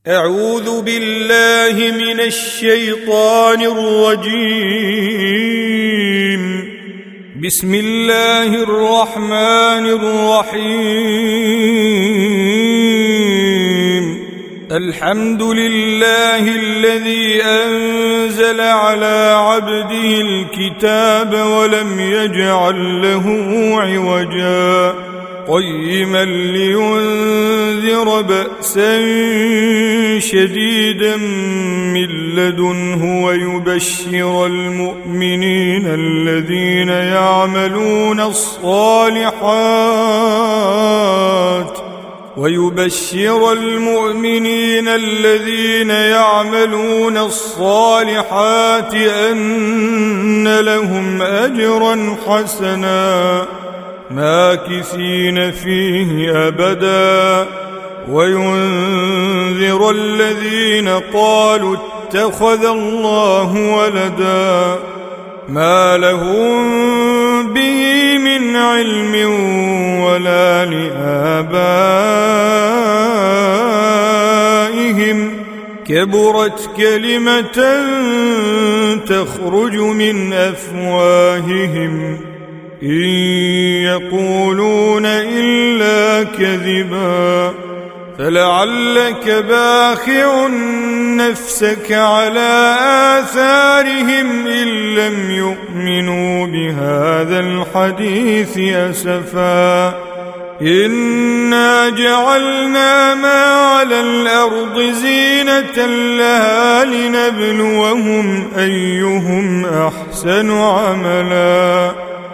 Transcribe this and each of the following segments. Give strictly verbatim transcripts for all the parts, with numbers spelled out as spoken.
أعوذ بالله من الشيطان الرجيم. بسم الله الرحمن الرحيم. الحمد لله الذي أنزل على عبده الكتاب ولم يجعل له عوجا قيما لينذر بأسا شديدا من لدنه ويبشر المؤمنين الذين يعملون الصالحات ويبشر المؤمنين الذين يعملون الصالحات أن لهم أجرا حسنا ماكثين فيه أبدا وينذر الذين قالوا اتخذ الله ولدا ما لهم به من علم ولا لآبائهم كبرت كلمة تخرج من أفواههم إن يقولون إلا كذبا فلعلك باخع نفسك على آثارهم إن لم يؤمنوا بهذا الحديث أسفا إنا جعلنا ما على الأرض زينة لها لنبلوهم أيهم أحسن عملا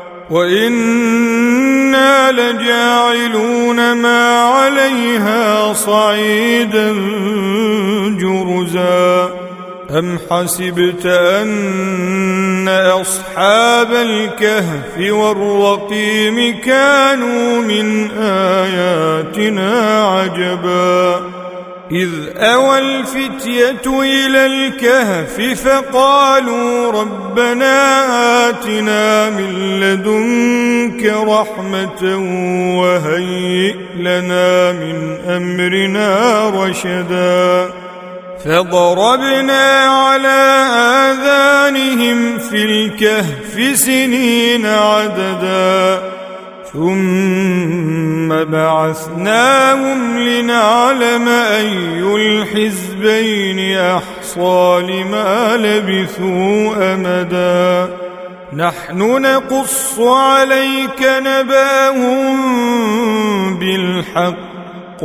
وإنا لجاعلون ما عليها صعيدا جرزا أم حسبت أن أصحاب الكهف والرقيم كانوا من آياتنا عجبا إذ أوى الفتية إلى الكهف فقالوا ربنا آتنا من لدنك رحمة وهيئ لنا من أمرنا رشدا فضربنا على آذانهم في الكهف سنين عددا ثم بعثناهم لنعلم أي الحزبين أحصى لما لبثوا أمدا نحن نقص عليك نبأهم بالحق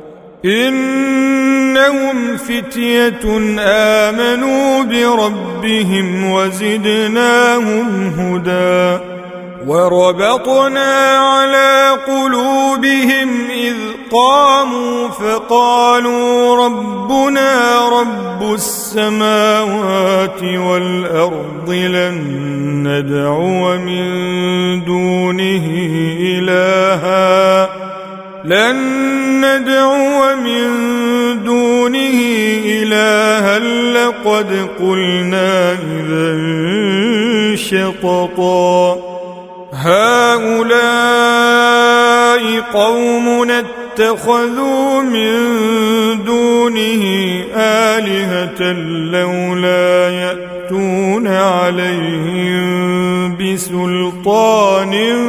إنهم فتية آمنوا بربهم وزدناهم هدى وربطنا على قلوبهم إذ قاموا فقالوا ربنا رب السماوات والأرض لن ندعو من دونه إلها لن ندعو من دونه إلها لقد قلنا إذا شططا هؤلاء قومنا اتخذوا من دونه آلهة لولا يأتون عليهم بسلطان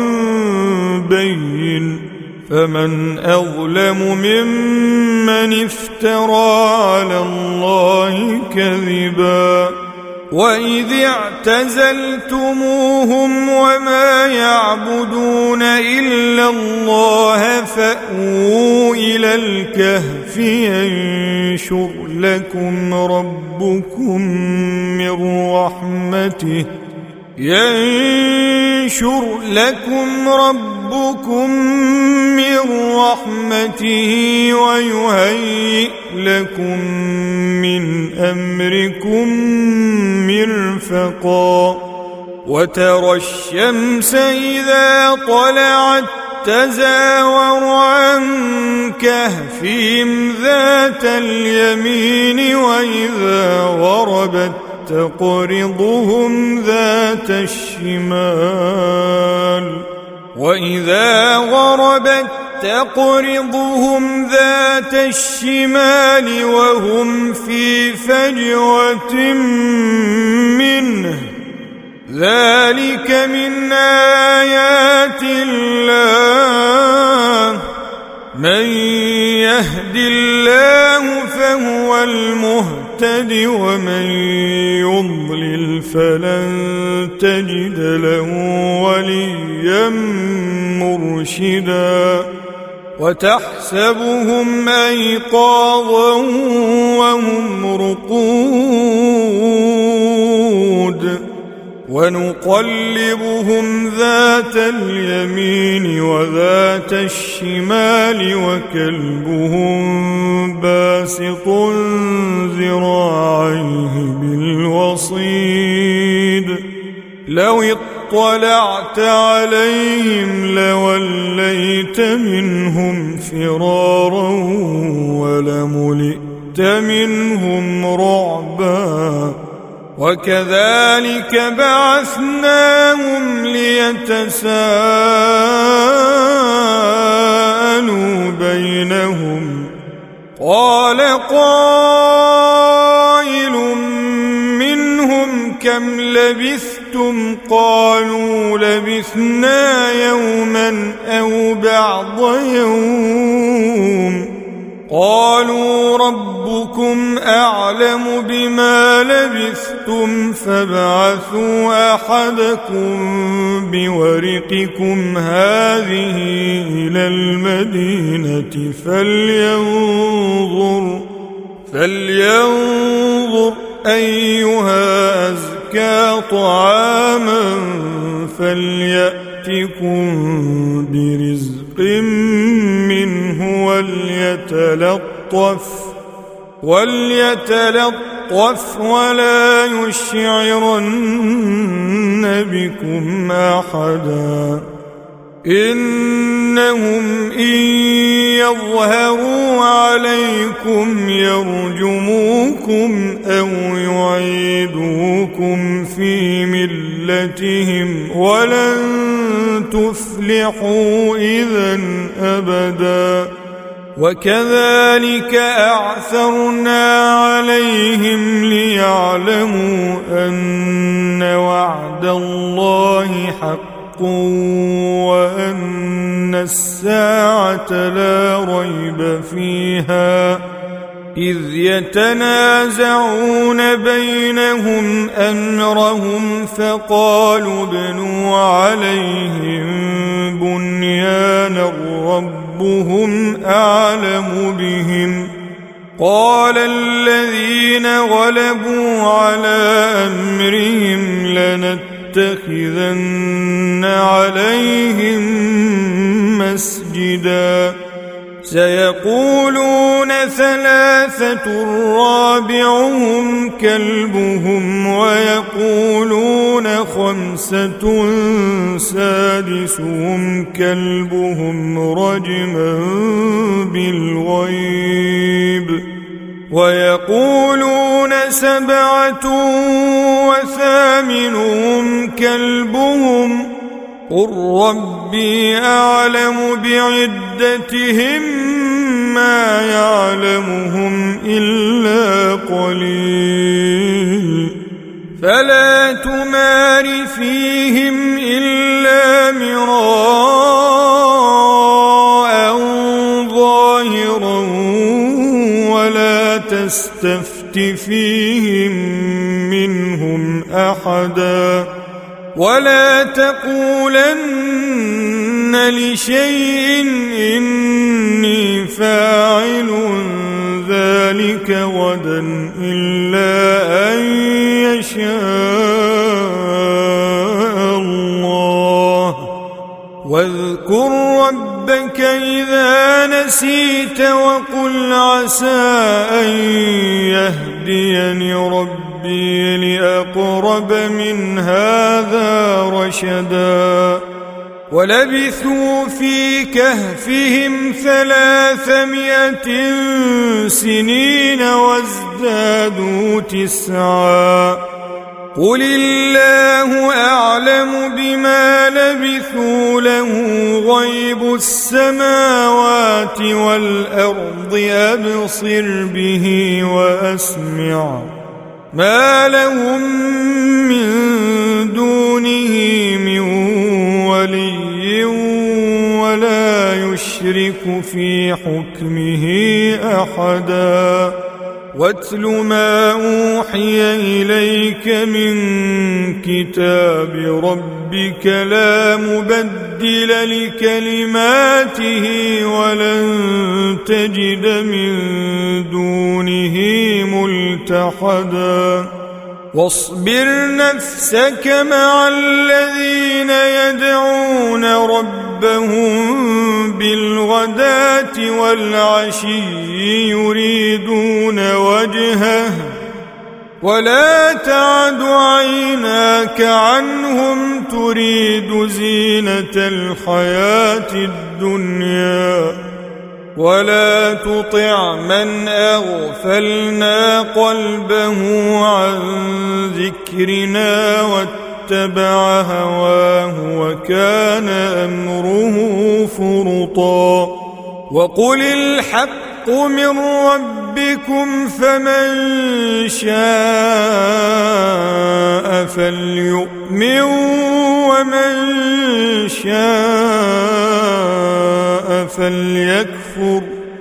بين فمن أظلم ممن افترى على الله كذبا وإذ اعتزلتموهم وما يعبدون إلا الله فأووا إلى الكهف ينشر لكم ربكم من رحمته ينشر لكم ربكم من رحمته ويهيئ لكم من أمركم مرفقا وترى الشمس إذا طلعت تزاور عن كهفهم ذات اليمين وإذا غربت تقرضهم ذات الشمال وإذا غربت تقرضهم ذات ذات الشمال وهم في فجوة منه ذلك من آيات الله من يهد الله فهو المهتد ومن يضلل فلن تجد له وليا مرشدا وتحسبهم أيقاظا وهم رقود ونقلبهم ذات اليمين وذات الشمال وكلبهم باسط ذراعيه بالوصيد لو اطلعت عليهم لوليت منهم فرارا ولملئت منهم رعبا وكذلك بعثناهم ليتساءلوا بينهم قال قائل منهم كم لبثتم قالوا لبثنا يوما أو بعض يوم قالوا ربكم أعلم بما لبثتم فابعثوا أحدكم بورقكم هذه إلى المدينة فلينظر فلينظر أيها أزكى طعاما فليأتكم برزق منه وليتلطف وليتلطف ولا يشعرن بكم أحدا إنهم إن يظهروا عليكم يرجموكم أو يعيدوكم في ملتهم ولن تفلحوا إذا أبدا وكذلك أعثرنا عليهم ليعلموا أن وعد الله حق وأن الساعة لا ريب فيها إذ يتنازعون بينهم أمرهم فقالوا ابنوا عليهم بنيانا ربهم أعلم بهم قال الذين غلبوا على أمرهم لنتخذن عليهم مسجدا سيقولون ثلاثة رابعهم كلبهم ويقولون خمسة سادسهم كلبهم رجما بالغيب ويقولون سبعة وثامنهم كلبهم قل ربي أعلم بعدتهم ما يعلمهم إلا قليل فلا تمار فيهم إلا مراء ظاهرا ولا تستفت فيهم منهم أحدا ولا تقولن لشيء إني فاعل ذلك غدا إلا أن يشاء الله واذكر ربك إذا نسيت وقل عسى أن يهديني ربي لأقرب من هذا رشدا ولبثوا في كهفهم ثلاثمائة سنين وازدادوا تسعا قل الله أعلم بما لبثوا له غيب السماوات والأرض أبصر به وأسمع ما لهم من دونه من ولي ولا يشرك في حكمه أحدا واتل ما أوحي إليك من كتاب ربك لا مبدل لكلماته ولن تجد من دونه ملتحدا واصبر نفسك مع الذين يدعون ربهم بالغداة والعشي يريدون وجهه ولا تعد عيناك عنهم تريد زينة الحياة الدنيا ولا تطع من أغفلنا قلبه عن ذكرنا واتبع هواه وكان أمره فرطا وقل الحق من ربكم فمن شاء فليؤمن ومن شاء فليكفر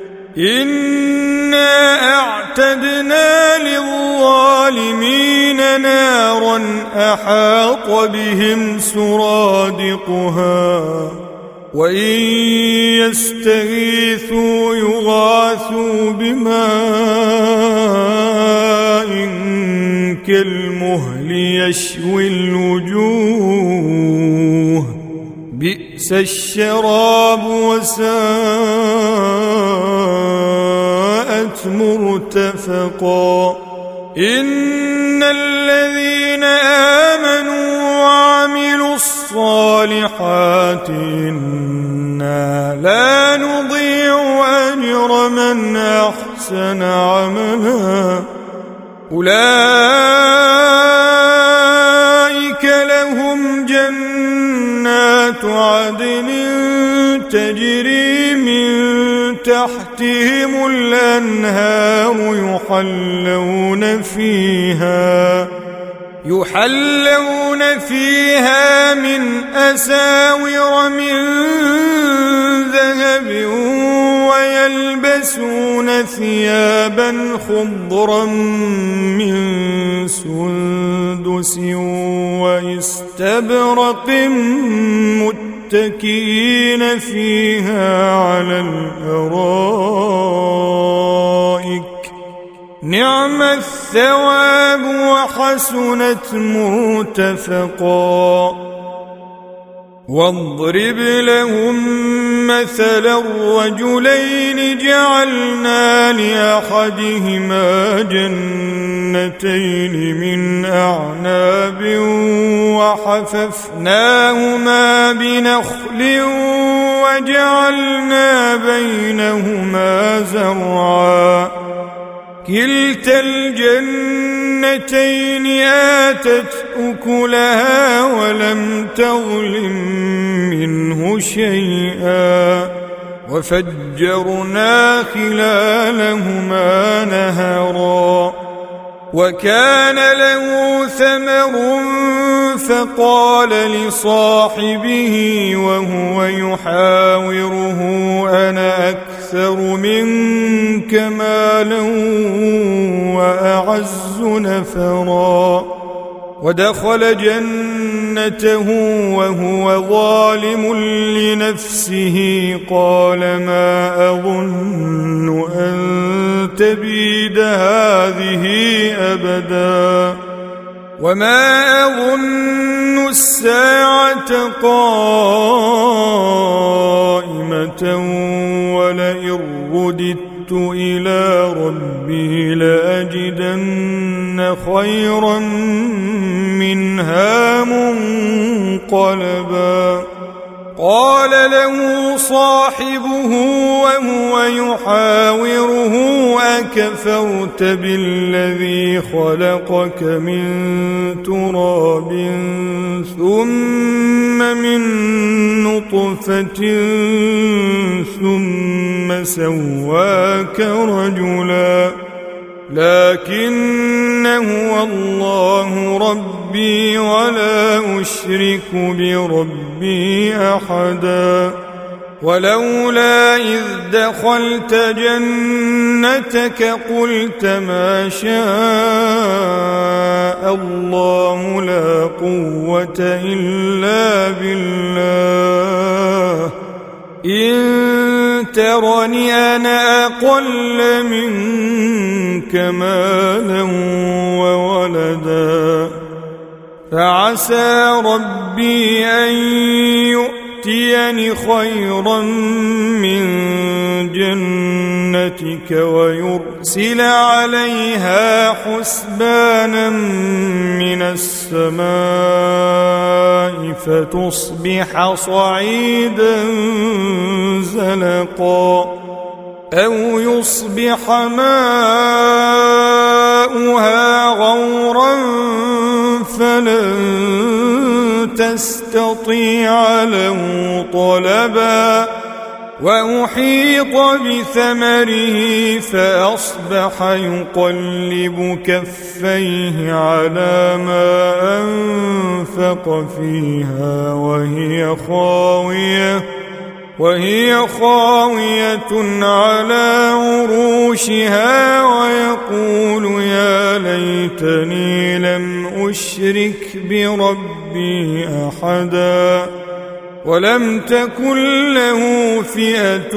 إنا أعتدنا للظالمين نارا أحاط بهم سرادقها وإن يستغيثوا يغاثوا بماء كالمهل يشوي الوجوه بئس الشراب وساءت مرتفقا إن الذين آمنوا وعملوا الصالحات إنا لا نضيع أجر من أحسن عملا أولئك لهم جنات عدن تجري من تحتهم الأنهار يحلون فيها يحلون فيها من أساور من ذهب ويلبسون ثيابا خضرا من سندس واستبرق متكئين فيها على الأرائك نعم الثواب وحسنت مرتفقا واضرب لهم مثل الرجلين جعلنا لأحدهما جنتين من أعناب وحففناهما بنخل وجعلنا بينهما زرعا كلتا الجنتين آتت أكلها ولم تظلم منه شيئا وفجرنا خلالهما نهرا وكان له ثمر فقال لصاحبه وهو يحاوره أنا أكثر منك مالا وأعز نفرا ودخل جنته وهو ظالم لنفسه قال ما أظن أن تبيد هذه أبدا وما أظن الساعة قائمة ولئن رددت إلى ربي لأجدن خيرا منها منقلبا قال له صاحبه وهو يحاوره أكفرت بالذي خلقك من تراب ثم من نطفة ثم سواك رجلا لكن هو الله ربي ولا أشرك بربي أحدا ولولا إذ دخلت جنتك قلت ما شاء الله لا قوة إلا بالله إن ترني أنا أقل منك مالا وولدا فعسى ربي أن يؤتيني خيرا من جنتك ويرسل عليها حسبانا من السماء فتصبح صعيدا زلقا أو يصبح ماؤها غورا فلن تستطيع له طلبا وأحيط بثمره فأصبح يقلب كفيه على ما أنفق فيها وهي خاوية وهي خاوية على عروشها ويقول يا ليتني لم أشرك بربي أحدا ولم تكن له فئة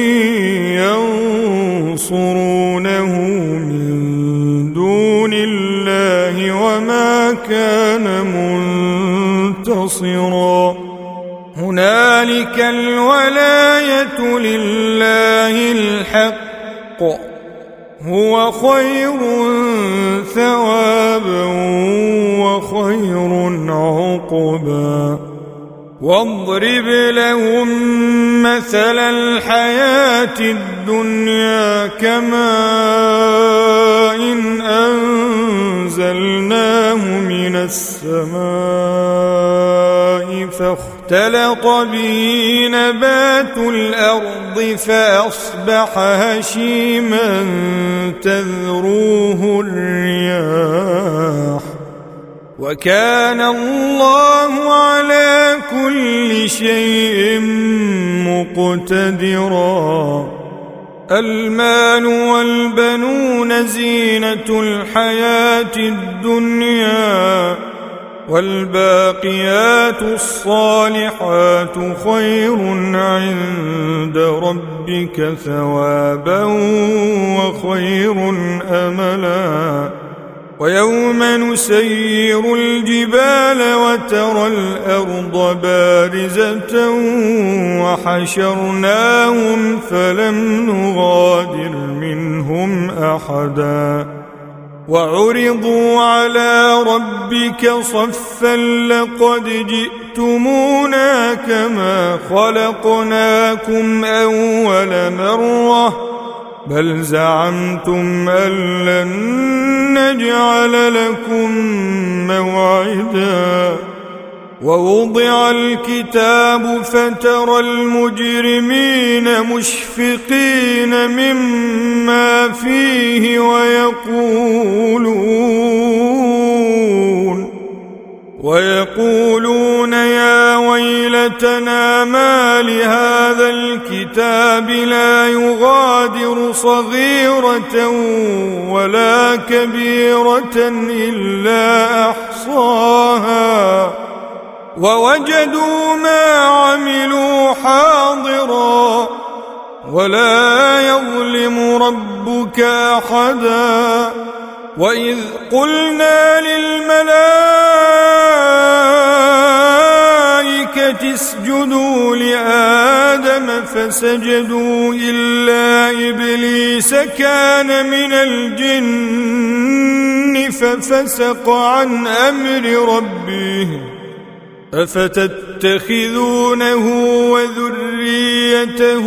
ينصرونه من دون الله وما كان منتصرا هنالك الولاية لله الحق هو خير ثوابا وخير عقبا واضرب لهم مثل الحياة الدنيا كماء إن أنزلناه من السماء فاختلط به نبات الأرض فأصبح هشيما تذروه الرياح وكان الله على كل شيء مقتدرا المال والبنون زينة الحياة الدنيا والباقيات الصالحات خير عند ربك ثوابا وخير أملا ويوم نسير الجبال وترى الأرض بارزة وحشرناهم فلم نغادر منهم أحدا وعرضوا على ربك صفا لقد جئتمونا كما خلقناكم أول مرة بل زعمتم أن لن نجعل لكم موعدا ووضع الكتاب فترى المجرمين مشفقين مما فيه ويقولون ويقولون يا ويلتنا ما لهذا الكتاب لا يغادر صغيرة ولا كبيرة إلا أحصاها ووجدوا ما عملوا حاضرا ولا يظلم ربك أحدا وإذ قلنا للملائكة اسجدوا لآدم فسجدوا إلا إبليس كان من الجن ففسق عن أمر ربه أفتتخذونه وذريته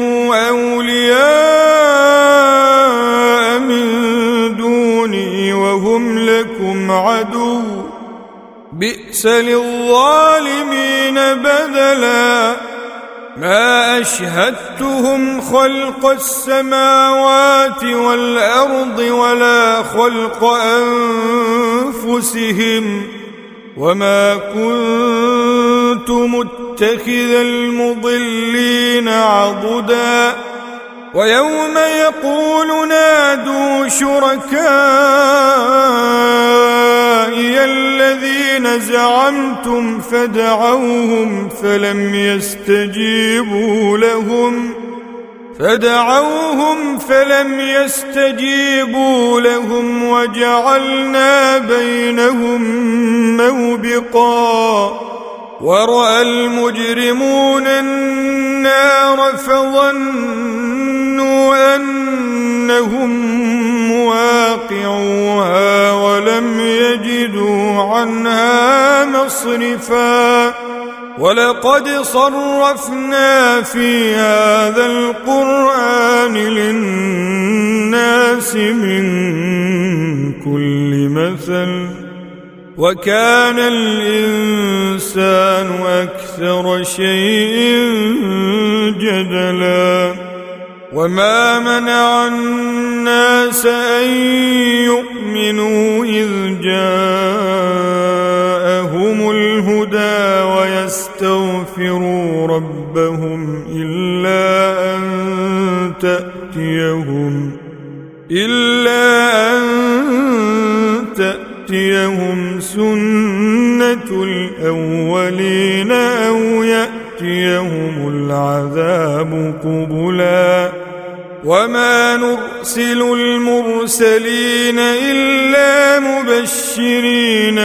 أولياء من دوني وهم لكم عدو بئس للظالمين بدلا ما أشهدتهم خلق السماوات والأرض ولا خلق أنفسهم وما كنت متخذ المضلين عضدا ويوم يقول نادوا شركائي الذين زعمتم فدعوهم فلم يستجيبوا لهم فدعوهم فلم يستجيبوا لهم وجعلنا بينهم موبقا ورأى المجرمون النار فظنوا أنهم مواقعوها ولم يجدوا عنها مصرفا ولقد صرفنا في هذا القرآن للناس من كل مثل وكان الإنسان أكثر شيء جدلا وما منع الناس أن يؤمنوا إذ جاءهم الهدى ويستغفروا ربهم إلا أن تأتيهم إلا أن تأتيهم سنة الأولين أو يأتيهم العذاب قبلا وما نرسل المرسلين إلا مبشرين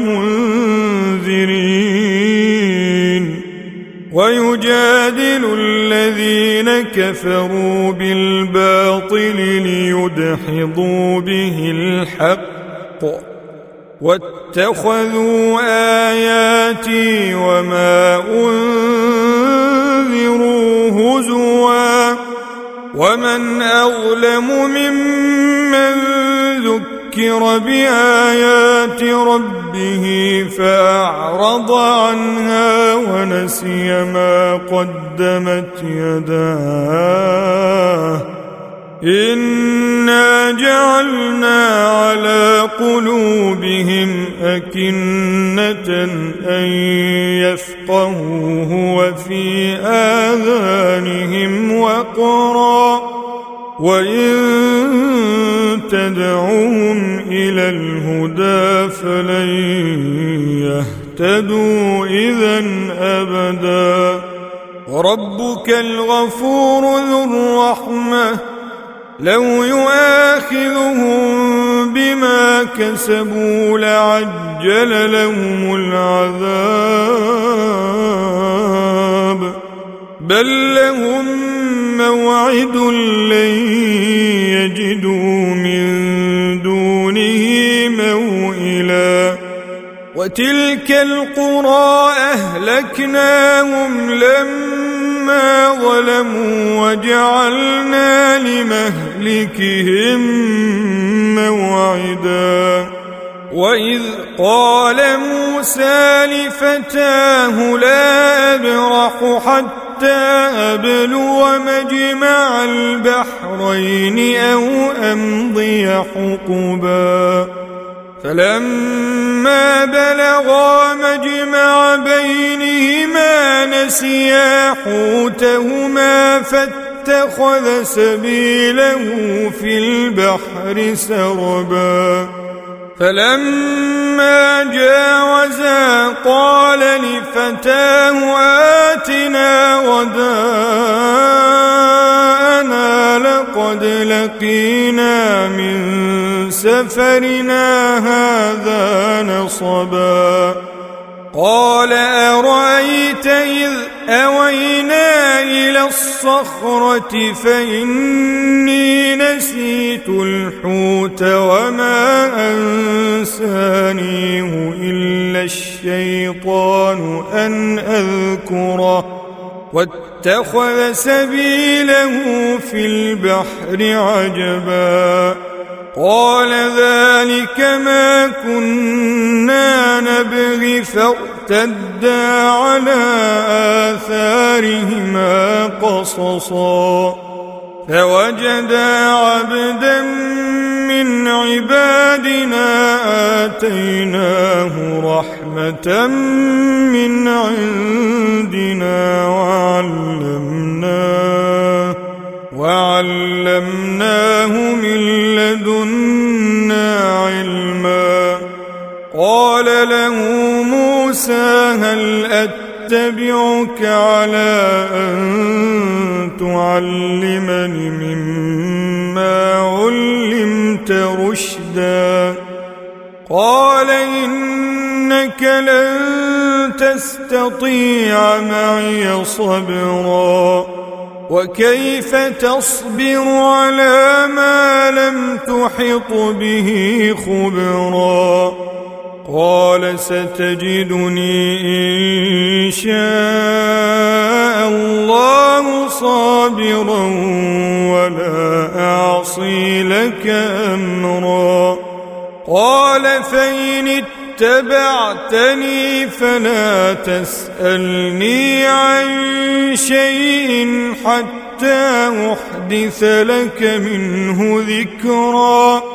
ومنذرين ويجادل الذين كفروا بالباطل ليدحضوا به الحق واتخذوا آياتي وما أنذروا هزوا ومن أظلم ممن ذكر بآيات ربه فأعرض عنها ونسي ما قدمت يداه إنا جعلنا على قلوبهم أكنة أن يفقهوه وفي آذانهم وقرا وإن تدعوهم إلى الهدى فلن يهتدوا إذن أبدا ربك الغفور ذو الرحمة لو يؤاخذهم بما كسبوا لعجل لهم العذاب بل لهم موعد لن يجدوا من دونه موئلا وتلك القرى أهلكناهم لما ظلموا وجعلنا لمهلكهم موعدا وإذ قال موسى لفتاه لا أبرح حتى أبلغ مجمع البحرين أو أمضي حقبا فلما بلغا مجمع بينهما نسيا حوتهما فاتخذ سبيله في البحر سربا فلما جاوزا قال لفتاه آتنا غداءنا لقد لقينا من سفرنا هذا نصبا قال أرأيت إذ أوينا إلى الصخرة فإني نسيت الحوت وما أنسانيه إلا الشيطان أن واتخذ سبيله في البحر عجبا قال ذلك ما كنا نبغي فارتدا على آثارهما قصصا فوجدا عبدا من عبادنا آتيناه رحمة من عندنا وعلمناه وعلمناه من لدنا علما قال له موسى هل أتبعك على أن تعلمني مما علمت رشدا قال إنك لن تستطيع معي صبرا وكيف تصبر على ما لم تحط به خبرا قال ستجدني إن شاء الله صابرا ولا أعصي لك أمرا قال فإن اتبعتني فلا تسألني عن شيء حتى أحدث لك منه ذكرا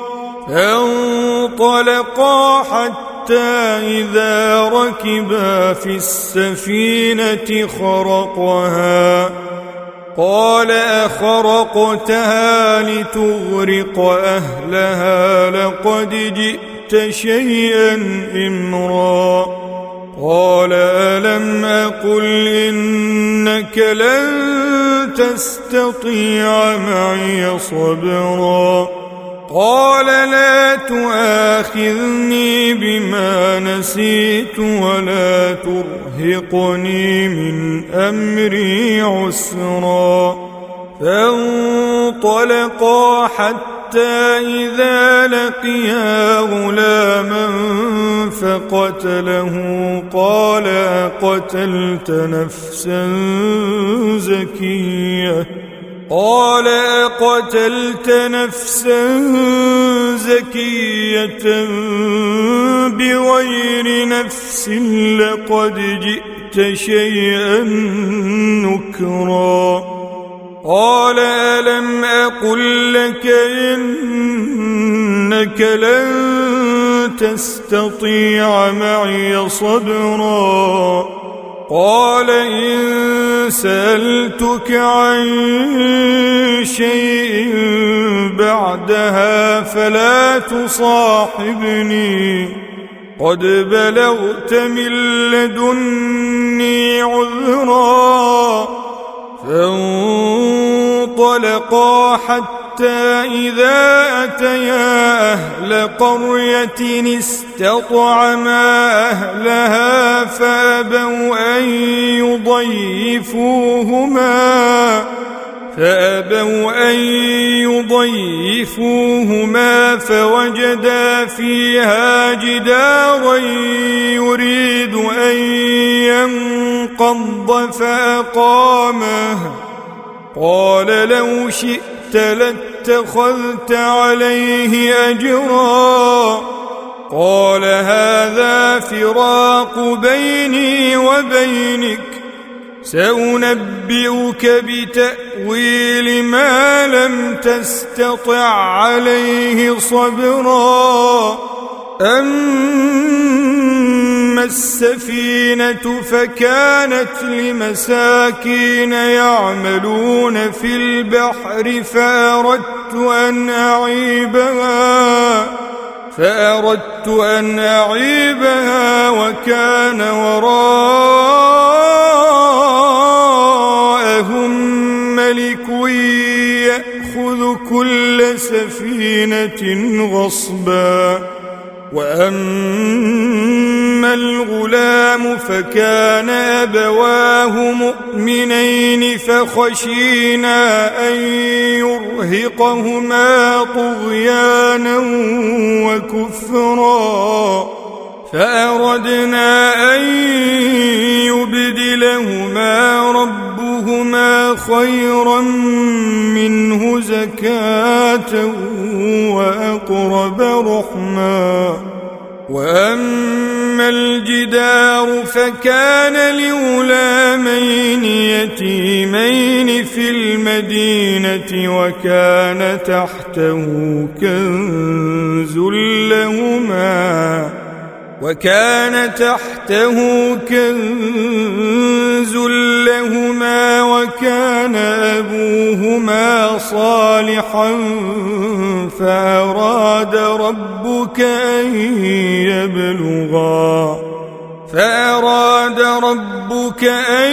فانطلقا حتى إذا ركبا في السفينة خرقها قال أخرقتها لتغرق أهلها لقد جئت شيئا إمرا قال ألم أقل إنك لن تستطيع معي صبرا قال لا تؤاخذني بما نسيت ولا ترهقني من أمري عسرا فانطلقا حتى إذا لقيا غلاما فقتله قال أقتلت نفسا زكية قال أقتلت نفسا زكية بغير نفس لقد جئت شيئا نكرا قال ألم أقل لك إنك لن تستطيع معي صبرا قال إن سألتك عن شيء بعدها فلا تصاحبني قد بلغت من لدني عذرا فانطلقا حتى إذا أتيا أهل قرية استطعما أهلها فأبوا أن يضيفوهما فأبوا أن يضيفوهما فوجدا فيها جدارا يريد أن ينقض فأقامه قال لو شئت لاتخذت عليه أجرا قال هذا فراق بيني وبينك سأنبئك بتأويل ما لم تستطع عليه صبرا أما السفينة فكانت لمساكين يعملون في البحر فأردت أن أعيبها فأردت أن أعيبها وكان وراءهم ملك يأخذ كل سفينة غصبا وأما الغلام فكان أبواه مؤمنين فخشينا أن يرهقهما طغيانا وكفرا فأردنا أن يبدلهما ربهما أيهما خيرا منه زكاة وأقرب رحما وأما الجدار فكان لغلامين يتيمين في المدينة وكان تحته كنز لهما وكان تحته كنز لهما وكان أبوهما صالحا فأراد ربك أن يبلغا فأراد ربك أن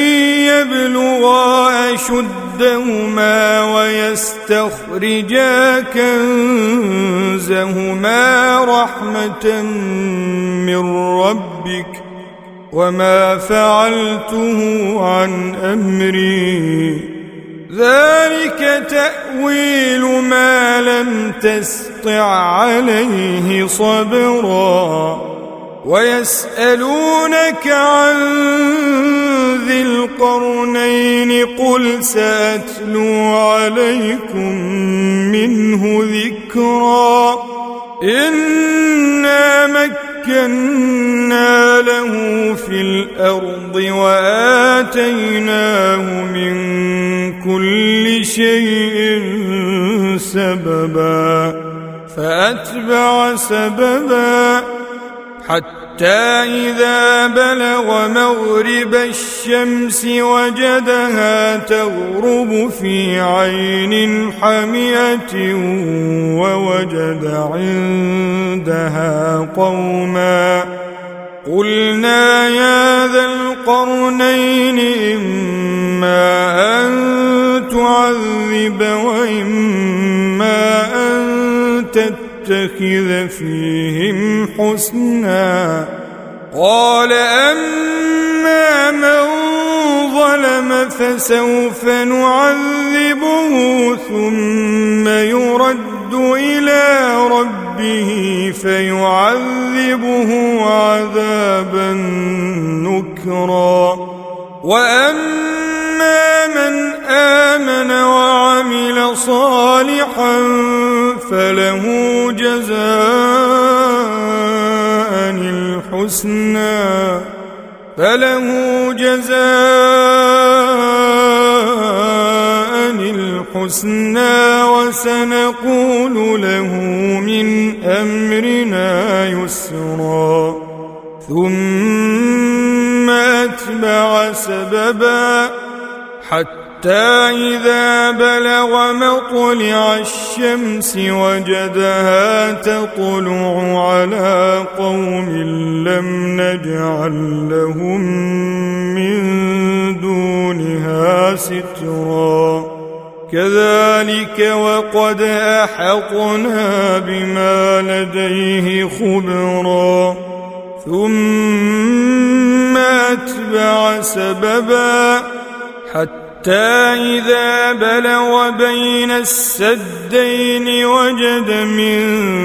يبلغا أشدهما ويستخرجا كنزهما رحمة من ربك وما فعلته عن أمري ذلك تأويل ما لم تسطع عليه صبرا ويسألونك عن ذي القرنين قل سأتلو عليكم منه ذكرا إنا مكنا له في الأرض وآتيناه من كل شيء سببا فأتبع سببا حتى إذا بلغ مغرب الشمس وجدها تغرب في عين حمئة ووجد عندها قوما قلنا يا ذا القرنين إما أن تعذب وإما أن تتخذ فيهم حسنا قال أما من ظلم فسوف نعذبه ثم يرد إلى ربه فيعذبه عذابا نكرا وأما من آمن وعمل صالحا فله جزاء الحسنى فله جزاء الحسنى وسنقول له من أمرنا يسرا ثم أتبع سببا حتى إذا بلغ مطلع الشمس وجدها تطلع على قوم لم نجعل لهم من دونها سترا كذلك وقد أحطنا بما لديه خبرا ثم أتبع سببا حتى إذا بلغ بين السدين وجد من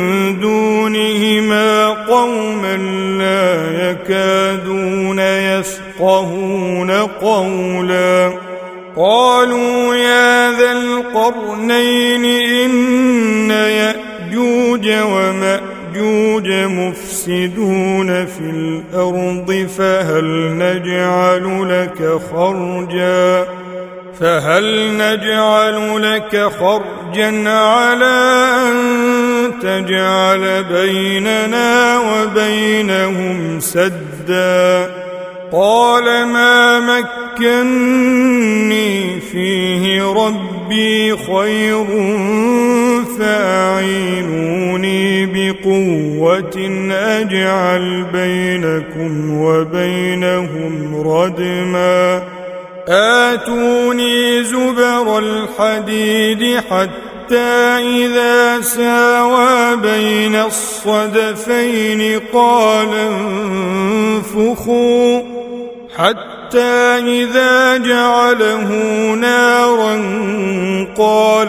دونهما قوما لا يكادون يفقهون قولا قالوا يا ذا القرنين إن يأجوج ومأجوج مفسدون في الأرض فهل نجعل لك خرجا فهل نجعل لك خرجا على أن تجعل بيننا وبينهم سدا قال ما مكني فيه ربي خير فأعينوني بقوة أجعل بينكم وبينهم ردما آتوني زبر الحديد حتى إذا ساوى بين الصدفين قال انفخوا حتى إذا جعله نارا قال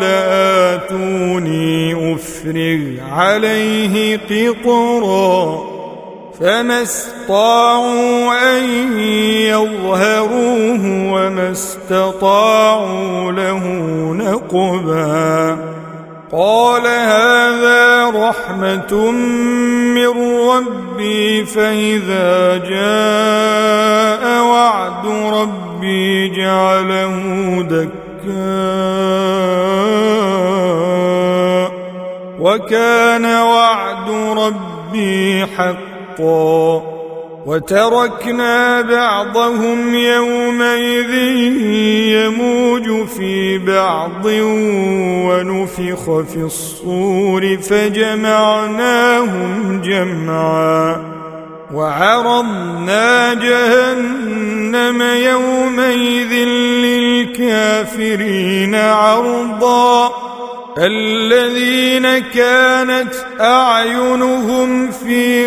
آتوني أفرغ عليه قطرا فما استطاعوا أن يظهروه وما استطاعوا له نقبا قال هذا رحمة من ربي فإذا جاء وعد ربي جعله دكا وكان وعد ربي حقا وتركنا بعضهم يومئذ يموج في بعض ونفخ في الصور فجمعناهم جمعا وعرضنا جهنم يومئذ للكافرين عرضا الذين كانت أعينهم في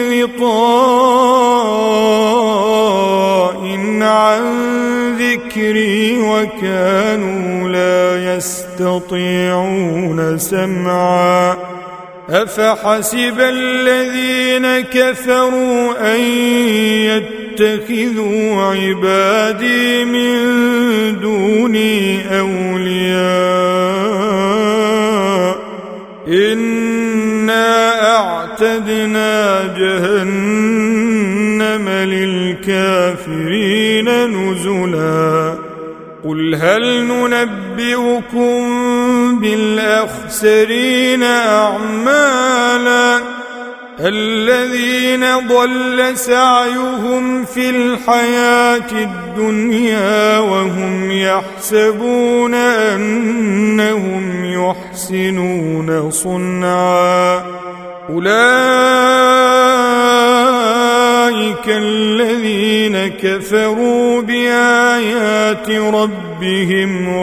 غطاء عن ذكري وكانوا لا يستطيعون سمعا أفحسب الذين كفروا أن يتخذوا عبادي من دوني أولياء إنا أعتدنا جهنم للكافرين نزلا قل هل ننبئكم بالأخسرين أعمالا الذين ضل سعيهم في الحياة الدنيا وهم يحسبون أنهم يحسنون صنعا أولئك الذين كفروا بآيات ربهم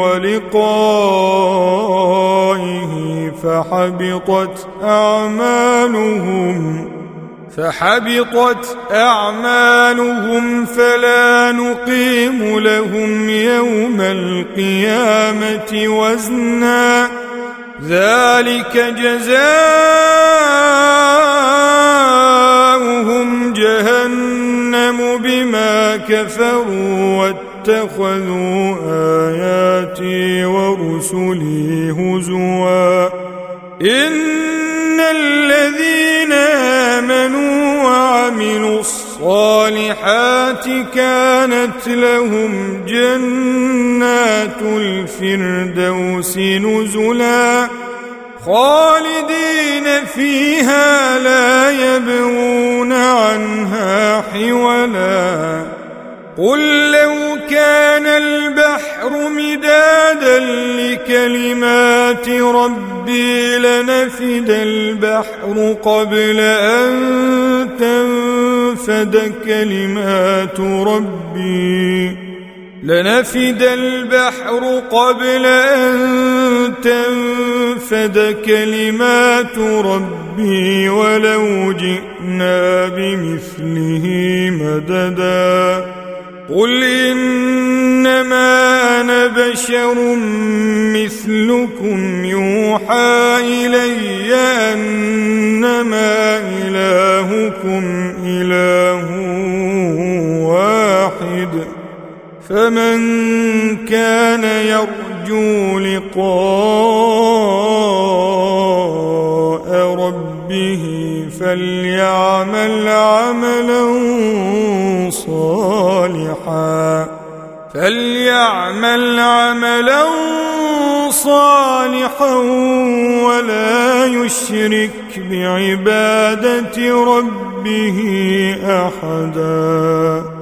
ولقائه فحبطت أعمالهم فحبطت أعمالهم فلا نقيم لهم يوم القيامة وزنا ذلك جزاؤهم جهنم بما كفروا واتخذوا آياتي ورسلي هزوا إن الذين آمنوا وعملوا الصالحات كانت لهم جنات الفردوس نزلا خالدين فيها لا يبغون عنها حولا قل لو كان البحر مدادا لكلمات ربي لنفد البحر قبل أن تنفد كلمات ربي لنفد البحر قبل أن تنفد كلمات ربي ولو جئنا بمثله مددا قل إنما أنا بشر مثلكم يوحى إلي أنما إلهكم إله واحد فمن كان يرجو لقاء ربه فليعمل عملا صالحا فليعمل عملا صالحا ولا يشرك بعبادة ربه أحدا.